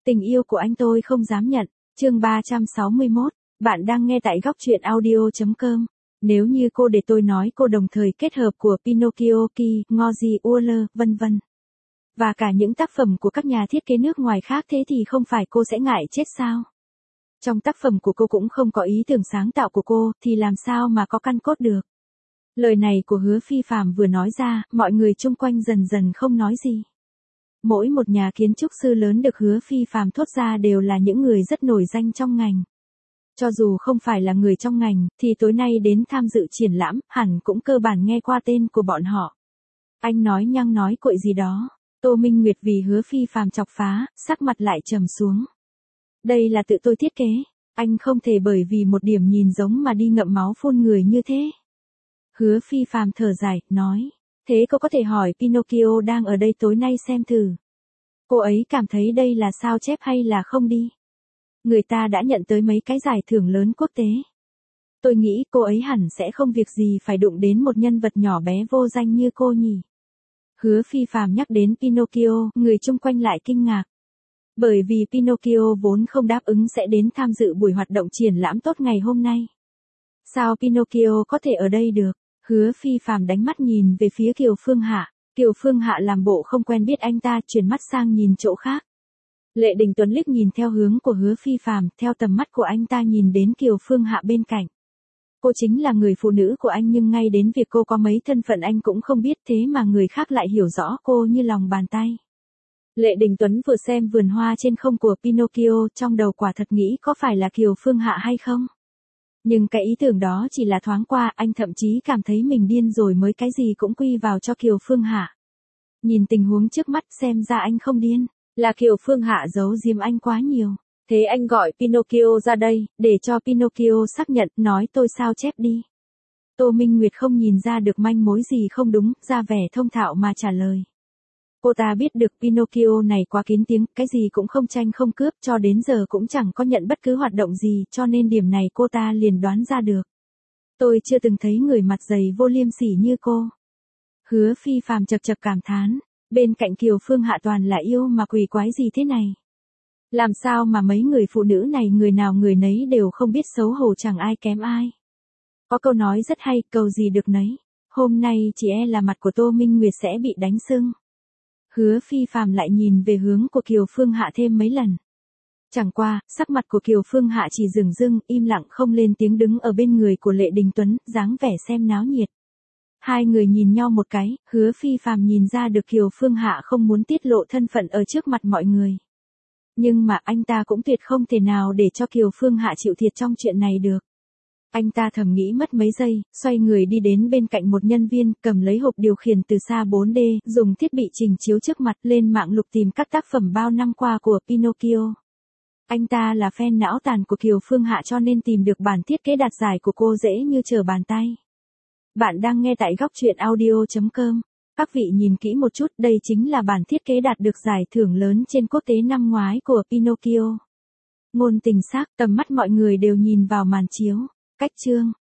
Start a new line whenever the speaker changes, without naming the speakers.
Tình yêu của anh tôi không dám nhận. Chương 361. Bạn đang nghe tại góc truyện audio.com. Nếu như cô để tôi nói cô đồng thời kết hợp của Pinocchio, Ki, Ngozi, Uller, vân vân. Và cả những tác phẩm của các nhà thiết kế nước ngoài khác, thế thì không phải cô sẽ ngại chết sao? Trong tác phẩm của cô cũng không có ý tưởng sáng tạo của cô, thì làm sao mà có căn cốt được? Lời này của Hứa Phi Phàm vừa nói ra, mọi người chung quanh dần dần không nói gì. Mỗi một nhà kiến trúc sư lớn được Hứa Phi Phàm thốt ra đều là những người rất nổi danh trong ngành. Cho dù không phải là người trong ngành, thì tối nay đến tham dự triển lãm, hẳn cũng cơ bản nghe qua tên của bọn họ. Anh nói nhăng nói cội gì đó. Tô Minh Nguyệt vì Hứa Phi Phàm chọc phá, sắc mặt lại trầm xuống. Đây là tự tôi thiết kế, anh không thể bởi vì một điểm nhìn giống mà đi ngậm máu phun người như thế. Hứa Phi Phàm thở dài, nói, thế cô có thể hỏi Pinocchio đang ở đây tối nay xem thử. Cô ấy cảm thấy đây là sao chép hay là không đi. Người ta đã nhận tới mấy cái giải thưởng lớn quốc tế. Tôi nghĩ cô ấy hẳn sẽ không việc gì phải đụng đến một nhân vật nhỏ bé vô danh như cô nhỉ. Hứa Phi Phàm nhắc đến Pinocchio, người chung quanh lại kinh ngạc. Bởi vì Pinocchio vốn không đáp ứng sẽ đến tham dự buổi hoạt động triển lãm tốt ngày hôm nay. Sao Pinocchio có thể ở đây được? Hứa Phi Phàm đánh mắt nhìn về phía Kiều Phương Hạ. Kiều Phương Hạ làm bộ không quen biết anh ta, chuyển mắt sang nhìn chỗ khác. Lệ Đình Tuấn liếc nhìn theo hướng của Hứa Phi Phàm, theo tầm mắt của anh ta nhìn đến Kiều Phương Hạ bên cạnh. Cô chính là người phụ nữ của anh, nhưng ngay đến việc cô có mấy thân phận anh cũng không biết, thế mà người khác lại hiểu rõ cô như lòng bàn tay. Lệ Đình Tuấn vừa xem vườn hoa trên không của Pinocchio, trong đầu quả thật nghĩ có phải là Kiều Phương Hạ hay không. Nhưng cái ý tưởng đó chỉ là thoáng qua, anh thậm chí cảm thấy mình điên rồi mới cái gì cũng quy vào cho Kiều Phương Hạ. Nhìn tình huống trước mắt xem ra anh không điên, là Kiều Phương Hạ giấu giếm anh quá nhiều. Thế anh gọi Pinocchio ra đây, để cho Pinocchio xác nhận, nói tôi sao chép đi. Tô Minh Nguyệt không nhìn ra được manh mối gì không đúng, ra vẻ thông thạo mà trả lời. Cô ta biết được Pinocchio này quá kín tiếng, cái gì cũng không tranh không cướp, cho đến giờ cũng chẳng có nhận bất cứ hoạt động gì, cho nên điểm này cô ta liền đoán ra được. Tôi chưa từng thấy người mặt dày vô liêm sỉ như cô. Hứa Phi Phàm chập chập cảm thán, bên cạnh Kiều Phương Hạ toàn là yêu mà quỷ quái gì thế này. Làm sao mà mấy người phụ nữ này người nào người nấy đều không biết xấu hổ, chẳng ai kém ai. Có câu nói rất hay, cầu gì được nấy. Hôm nay chỉ e là mặt của Tô Minh Nguyệt sẽ bị đánh sưng. Hứa Phi Phàm lại nhìn về hướng của Kiều Phương Hạ thêm mấy lần. Chẳng qua, sắc mặt của Kiều Phương Hạ chỉ dửng dưng, im lặng không lên tiếng, đứng ở bên người của Lệ Đình Tuấn, dáng vẻ xem náo nhiệt. Hai người nhìn nhau một cái, Hứa Phi Phàm nhìn ra được Kiều Phương Hạ không muốn tiết lộ thân phận ở trước mặt mọi người. Nhưng mà anh ta cũng tuyệt không thể nào để cho Kiều Phương Hạ chịu thiệt trong chuyện này được. Anh ta thầm nghĩ mất mấy giây, xoay người đi đến bên cạnh một nhân viên, cầm lấy hộp điều khiển từ xa 4D, dùng thiết bị trình chiếu trước mặt, lên mạng lục tìm các tác phẩm bao năm qua của Pinocchio. Anh ta là fan não tàn của Kiều Phương Hạ cho nên tìm được bản thiết kế đạt giải của cô dễ như trở bàn tay. Bạn đang nghe tại góc truyện audio.com. Các vị nhìn kỹ một chút, đây chính là bản thiết kế đạt được giải thưởng lớn trên quốc tế năm ngoái của Pinocchio. Ngôn tình xác, tầm mắt mọi người đều nhìn vào màn chiếu. Cách chương.